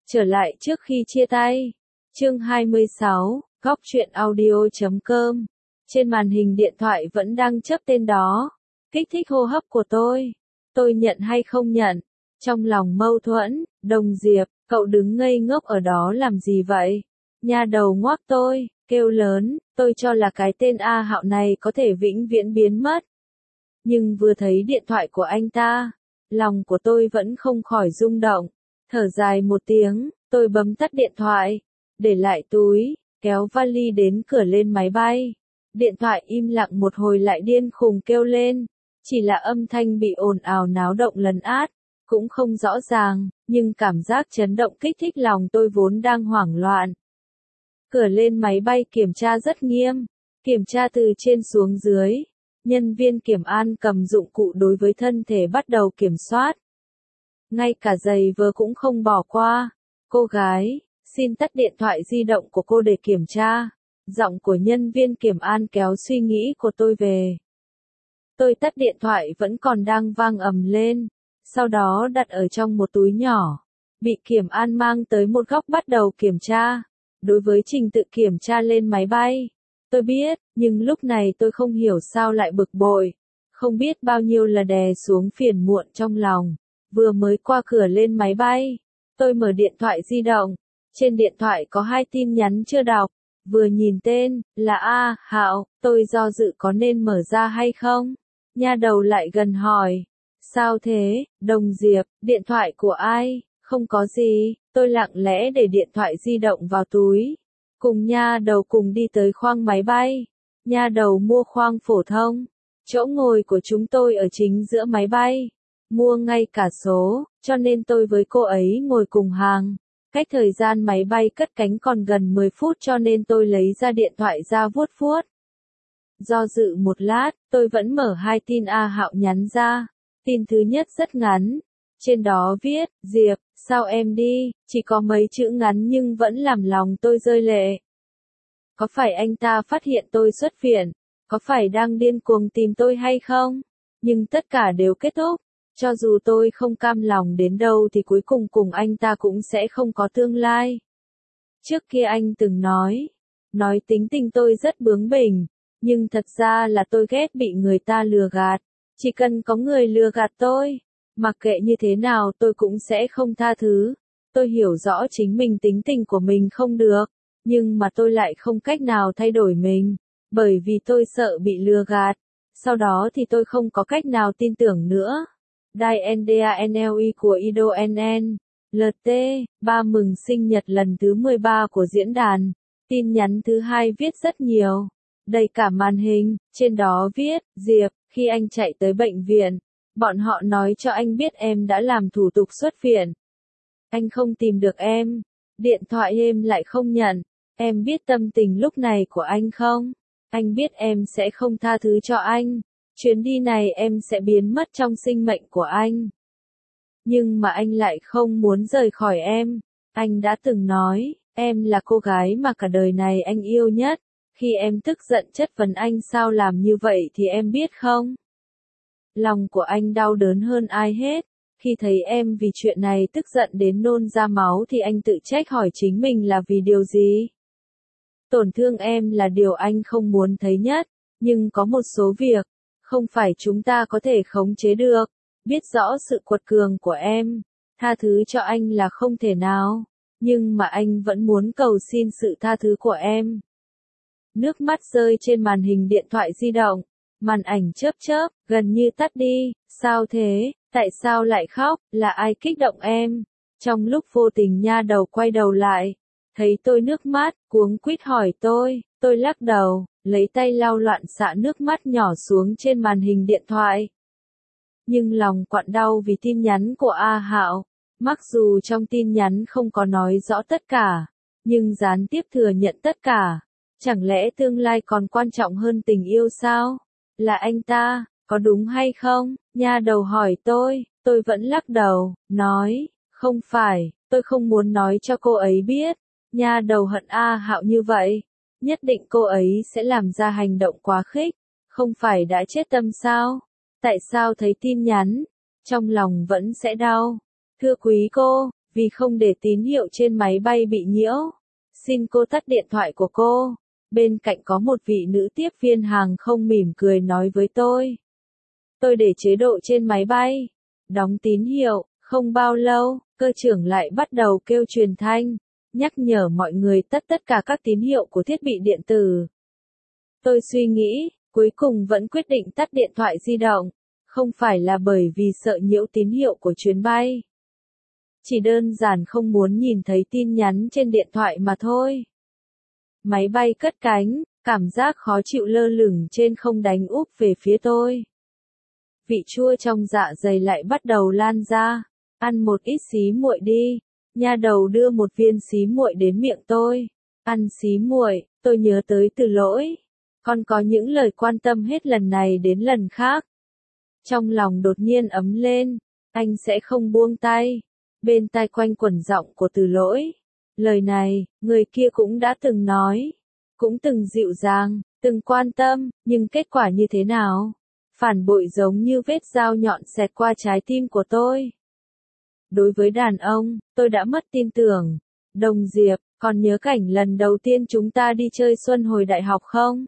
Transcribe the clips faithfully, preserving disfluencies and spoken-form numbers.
Trở lại trước khi chia tay. Chương hai mươi sáu, góc truyện audio chấm com. Trên màn hình điện thoại vẫn đang chớp tên đó. Kích thích hô hấp của tôi. Tôi nhận hay không nhận? Trong lòng mâu thuẫn. Đồng Diệp, cậu đứng ngây ngốc ở đó làm gì vậy? Nha đầu ngoác tôi, kêu lớn, tôi cho là cái tên A Hạo này có thể vĩnh viễn biến mất. Nhưng vừa thấy điện thoại của anh ta, lòng của tôi vẫn không khỏi rung động. Thở dài một tiếng, tôi bấm tắt điện thoại, để lại túi, kéo vali đến cửa lên máy bay. Điện thoại im lặng một hồi lại điên khùng kêu lên, chỉ là âm thanh bị ồn ào náo động lấn át, cũng không rõ ràng, nhưng cảm giác chấn động kích thích lòng tôi vốn đang hoảng loạn. Cửa lên máy bay kiểm tra rất nghiêm, kiểm tra từ trên xuống dưới. Nhân viên kiểm an cầm dụng cụ đối với thân thể bắt đầu kiểm soát. Ngay cả giày vớ cũng không bỏ qua. Cô gái, xin tắt điện thoại di động của cô để kiểm tra. Giọng của nhân viên kiểm an kéo suy nghĩ của tôi về. Tôi tắt điện thoại vẫn còn đang vang ầm lên. Sau đó đặt ở trong một túi nhỏ. Bị kiểm an mang tới một góc bắt đầu kiểm tra. Đối với trình tự kiểm tra lên máy bay. Tôi biết, nhưng lúc này tôi không hiểu sao lại bực bội. Không biết bao nhiêu là đè xuống phiền muộn trong lòng. Vừa mới qua cửa lên máy bay, tôi mở điện thoại di động. Trên điện thoại có hai tin nhắn chưa đọc. Vừa nhìn tên, là A Hạo, tôi do dự có nên mở ra hay không? Nha đầu lại gần hỏi. Sao thế, Đồng Diệp, điện thoại của ai? Không có gì, tôi lặng lẽ để điện thoại di động vào túi. Cùng nha đầu cùng đi tới khoang máy bay. Nha đầu mua khoang phổ thông. Chỗ ngồi của chúng tôi ở chính giữa máy bay. Mua ngay cả số, cho nên tôi với cô ấy ngồi cùng hàng. Cách thời gian máy bay cất cánh còn gần mười phút cho nên tôi lấy ra điện thoại ra vuốt vuốt. Do dự một lát, tôi vẫn mở hai tin A Hạo nhắn ra. Tin thứ nhất rất ngắn. Trên đó viết, Diệp, sao em đi, chỉ có mấy chữ ngắn nhưng vẫn làm lòng tôi rơi lệ. Có phải anh ta phát hiện tôi xuất viện? Có phải đang điên cuồng tìm tôi hay không? Nhưng tất cả đều kết thúc. Cho dù tôi không cam lòng đến đâu thì cuối cùng cùng anh ta cũng sẽ không có tương lai. Trước kia anh từng nói, nói tính tình tôi rất bướng bỉnh, nhưng thật ra là tôi ghét bị người ta lừa gạt. Chỉ cần có người lừa gạt tôi, mặc kệ như thế nào tôi cũng sẽ không tha thứ. Tôi hiểu rõ chính mình tính tình của mình không được, nhưng mà tôi lại không cách nào thay đổi mình, bởi vì tôi sợ bị lừa gạt. Sau đó thì tôi không có cách nào tin tưởng nữa. Danle của Ido en en, lờ tê, ba mừng sinh nhật lần thứ mười ba của diễn đàn. Tin nhắn thứ hai viết rất nhiều, đầy cả màn hình, trên đó viết, Diệp, khi anh chạy tới bệnh viện, bọn họ nói cho anh biết em đã làm thủ tục xuất viện. Anh không tìm được em, điện thoại em lại không nhận, em biết tâm tình lúc này của anh không? Anh biết em sẽ không tha thứ cho anh. Chuyến đi này em sẽ biến mất trong sinh mệnh của anh. Nhưng mà anh lại không muốn rời khỏi em. Anh đã từng nói, em là cô gái mà cả đời này anh yêu nhất. Khi em tức giận chất vấn anh sao làm như vậy thì em biết không? Lòng của anh đau đớn hơn ai hết. Khi thấy em vì chuyện này tức giận đến nôn ra máu thì anh tự trách hỏi chính mình là vì điều gì? Tổn thương em là điều anh không muốn thấy nhất. Nhưng có một số việc, không phải chúng ta có thể khống chế được. Biết rõ sự quật cường của em, tha thứ cho anh là không thể nào. Nhưng mà anh vẫn muốn cầu xin sự tha thứ của em. Nước mắt rơi trên màn hình điện thoại di động. Màn ảnh chớp chớp, gần như tắt đi. Sao thế? Tại sao lại khóc? Là ai kích động em? Trong lúc vô tình nha đầu quay đầu lại. Thấy tôi nước mắt, cuống quýt hỏi tôi. Tôi lắc đầu, lấy tay lau loạn xạ nước mắt nhỏ xuống trên màn hình điện thoại. Nhưng lòng quặn đau vì tin nhắn của A Hạo. Mặc dù trong tin nhắn không có nói rõ tất cả, nhưng gián tiếp thừa nhận tất cả. Chẳng lẽ tương lai còn quan trọng hơn tình yêu sao? Là anh ta, có đúng hay không? Nha đầu hỏi tôi, tôi vẫn lắc đầu, nói, không phải, tôi không muốn nói cho cô ấy biết. Nha đầu hận A Hạo như vậy. Nhất định cô ấy sẽ làm ra hành động quá khích. Không phải đã chết tâm sao? Tại sao thấy tin nhắn, trong lòng vẫn sẽ đau? Thưa quý cô, vì không để tín hiệu trên máy bay bị nhiễu. Xin cô tắt điện thoại của cô. Bên cạnh có một vị nữ tiếp viên hàng không mỉm cười nói với tôi. Tôi để chế độ trên máy bay. Đóng tín hiệu, không bao lâu, cơ trưởng lại bắt đầu kêu truyền thanh, nhắc nhở mọi người tắt tất cả các tín hiệu của thiết bị điện tử. Tôi suy nghĩ, cuối cùng vẫn quyết định tắt điện thoại di động, không phải là bởi vì sợ nhiễu tín hiệu của chuyến bay. Chỉ đơn giản không muốn nhìn thấy tin nhắn trên điện thoại mà thôi. Máy bay cất cánh, cảm giác khó chịu lơ lửng trên không đánh úp về phía tôi. Vị chua trong dạ dày lại bắt đầu lan ra. Ăn một ít xí muội đi. Nha đầu đưa một viên xí muội đến miệng tôi. Ăn xí muội, tôi nhớ tới Từ Lỗi. Còn có những lời quan tâm hết lần này đến lần khác. Trong lòng đột nhiên ấm lên. Anh sẽ không buông tay. Bên tai quanh quẩn giọng của Từ Lỗi. Lời này, người kia cũng đã từng nói. Cũng từng dịu dàng, từng quan tâm, nhưng kết quả như thế nào? Phản bội giống như vết dao nhọn xẹt qua trái tim của tôi. Đối với đàn ông, tôi đã mất tin tưởng. Đồng Diệp, còn nhớ cảnh lần đầu tiên chúng ta đi chơi xuân hồi đại học không?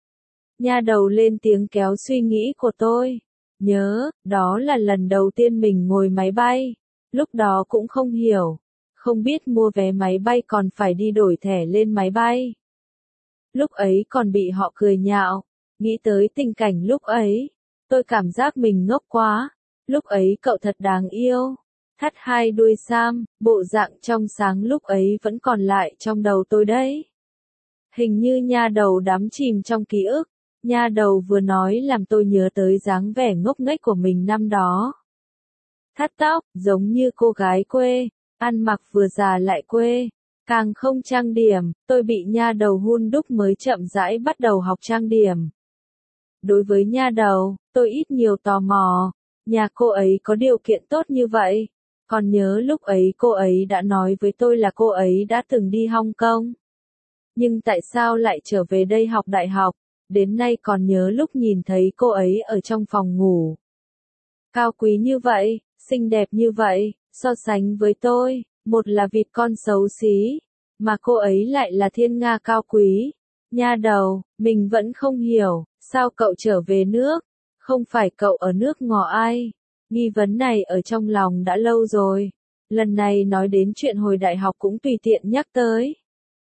Nha đầu lên tiếng kéo suy nghĩ của tôi. Nhớ, đó là lần đầu tiên mình ngồi máy bay. Lúc đó cũng không hiểu. Không biết mua vé máy bay còn phải đi đổi thẻ lên máy bay. Lúc ấy còn bị họ cười nhạo. Nghĩ tới tình cảnh lúc ấy. Tôi cảm giác mình ngốc quá. Lúc ấy cậu thật đáng yêu. Thắt hai đuôi sam, bộ dạng trong sáng lúc ấy vẫn còn lại trong đầu tôi đấy. Hình như nha đầu đắm chìm trong ký ức. Nha đầu vừa nói làm tôi nhớ tới dáng vẻ ngốc nghếch của mình năm đó. Thắt tóc, giống như cô gái quê. Ăn mặc vừa già lại quê. Càng không trang điểm, tôi bị nha đầu hun đúc mới chậm rãi bắt đầu học trang điểm. Đối với nha đầu, tôi ít nhiều tò mò. Nhà cô ấy có điều kiện tốt như vậy. Còn nhớ lúc ấy cô ấy đã nói với tôi là cô ấy đã từng đi Hong Kong. Nhưng tại sao lại trở về đây học đại học? Đến nay còn nhớ lúc nhìn thấy cô ấy ở trong phòng ngủ. Cao quý như vậy, xinh đẹp như vậy, so sánh với tôi, một là vịt con xấu xí, mà cô ấy lại là thiên nga cao quý. Nha đầu, mình vẫn không hiểu, sao cậu trở về nước? Không phải cậu ở nước ngò ai? Nghi vấn này ở trong lòng đã lâu rồi. Lần này nói đến chuyện hồi đại học cũng tùy tiện nhắc tới.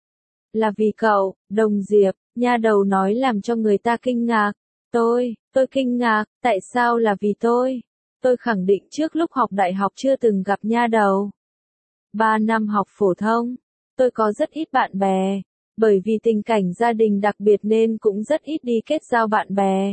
Là vì cậu, Đồng Diệp, nha đầu nói làm cho người ta kinh ngạc. Tôi, tôi kinh ngạc, tại sao là vì tôi? Tôi khẳng định trước lúc học đại học chưa từng gặp nha đầu. Ba năm học phổ thông, tôi có rất ít bạn bè. Bởi vì tình cảnh gia đình đặc biệt nên cũng rất ít đi kết giao bạn bè.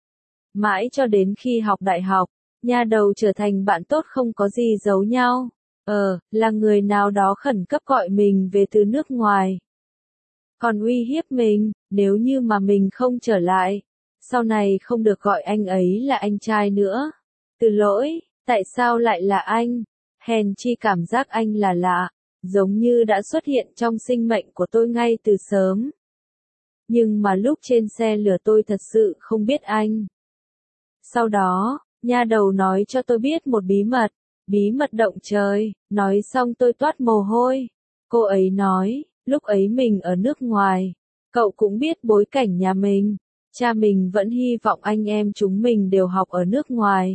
Mãi cho đến khi học đại học, nha đầu trở thành bạn tốt không có gì giấu nhau. Ờ, là người nào đó khẩn cấp gọi mình về từ nước ngoài. Còn uy hiếp mình, nếu như mà mình không trở lại, sau này không được gọi anh ấy là anh trai nữa. Từ Lỗi, tại sao lại là anh? Hèn chi cảm giác anh là lạ, giống như đã xuất hiện trong sinh mệnh của tôi ngay từ sớm. Nhưng mà lúc trên xe lửa tôi thật sự không biết anh. Sau đó, nha đầu nói cho tôi biết một bí mật, bí mật động trời, nói xong tôi toát mồ hôi. Cô ấy nói, lúc ấy mình ở nước ngoài, cậu cũng biết bối cảnh nhà mình, cha mình vẫn hy vọng anh em chúng mình đều học ở nước ngoài.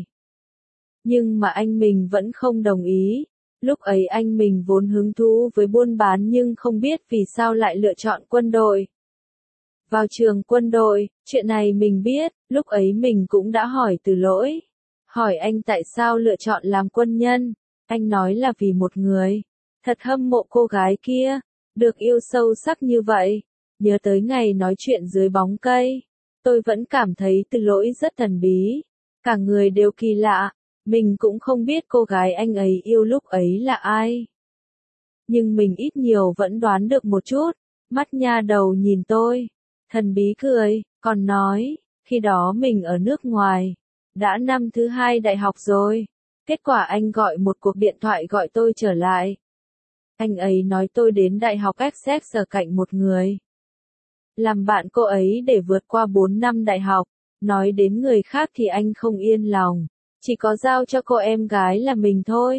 Nhưng mà anh mình vẫn không đồng ý. Lúc ấy anh mình vốn hứng thú với buôn bán nhưng không biết vì sao lại lựa chọn quân đội. Vào trường quân đội, chuyện này mình biết, lúc ấy mình cũng đã hỏi Từ Lỗi. Hỏi anh tại sao lựa chọn làm quân nhân, anh nói là vì một người. Thật hâm mộ cô gái kia, được yêu sâu sắc như vậy. Nhớ tới ngày nói chuyện dưới bóng cây, tôi vẫn cảm thấy Từ Lỗi rất thần bí. Cả người đều kỳ lạ, mình cũng không biết cô gái anh ấy yêu lúc ấy là ai. Nhưng mình ít nhiều vẫn đoán được một chút, mắt nha đầu nhìn tôi. Thần bí cười, còn nói, khi đó mình ở nước ngoài, đã năm thứ hai đại học rồi. Kết quả anh gọi một cuộc điện thoại gọi tôi trở lại. Anh ấy nói tôi đến đại học Essex ở cạnh một người. Làm bạn cô ấy để vượt qua bốn năm đại học, nói đến người khác thì anh không yên lòng. Chỉ có giao cho cô em gái là mình thôi.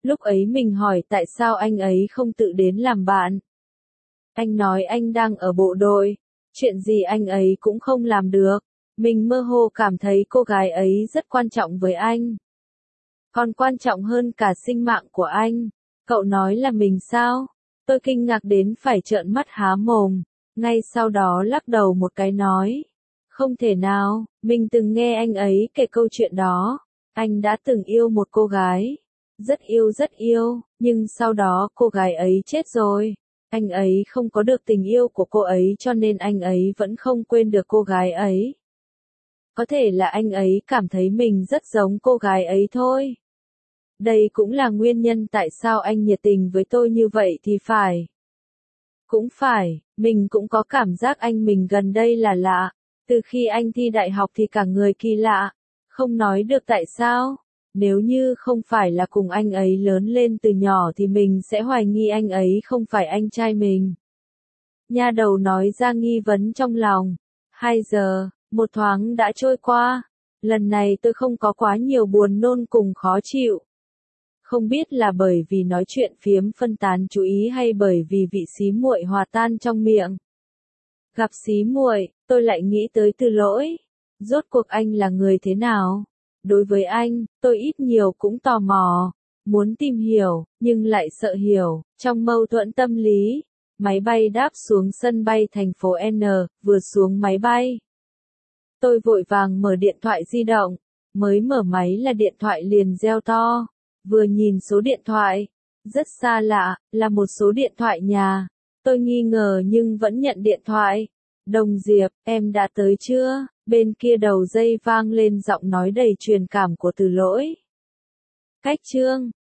Lúc ấy mình hỏi tại sao anh ấy không tự đến làm bạn. Anh nói anh đang ở bộ đội, chuyện gì anh ấy cũng không làm được. Mình mơ hồ cảm thấy cô gái ấy rất quan trọng với anh. Còn quan trọng hơn cả sinh mạng của anh. Cậu nói là mình sao? Tôi kinh ngạc đến phải trợn mắt há mồm. Ngay sau đó lắc đầu một cái nói. Không thể nào, mình từng nghe anh ấy kể câu chuyện đó. Anh đã từng yêu một cô gái. Rất yêu rất yêu, nhưng sau đó cô gái ấy chết rồi. Anh ấy không có được tình yêu của cô ấy cho nên anh ấy vẫn không quên được cô gái ấy. Có thể là anh ấy cảm thấy mình rất giống cô gái ấy thôi. Đây cũng là nguyên nhân tại sao anh nhiệt tình với tôi như vậy thì phải. Cũng phải, mình cũng có cảm giác anh mình gần đây là lạ. Từ khi anh thi đại học thì cả người kỳ lạ. Không nói được tại sao. Nếu như không phải là cùng anh ấy lớn lên từ nhỏ thì mình sẽ hoài nghi anh ấy không phải anh trai mình. Nha đầu nói ra nghi vấn trong lòng. Hai giờ, một thoáng đã trôi qua. Lần này tôi không có quá nhiều buồn nôn cùng khó chịu. Không biết là bởi vì nói chuyện phiếm phân tán chú ý hay bởi vì vị xí muội hòa tan trong miệng. Gặp xí muội, tôi lại nghĩ tới Từ Lỗi. Rốt cuộc anh là người thế nào? Đối với anh, tôi ít nhiều cũng tò mò, muốn tìm hiểu, nhưng lại sợ hiểu, trong mâu thuẫn tâm lý. Máy bay đáp xuống sân bay thành phố N, vừa xuống máy bay. Tôi vội vàng mở điện thoại di động, mới mở máy là điện thoại liền reo to. Vừa nhìn số điện thoại, rất xa lạ, là một số điện thoại nhà. Tôi nghi ngờ nhưng vẫn nhận điện thoại. Đồng Diệp, em đã tới chưa? Bên kia đầu dây vang lên giọng nói đầy truyền cảm của Từ Lỗi. Cách chương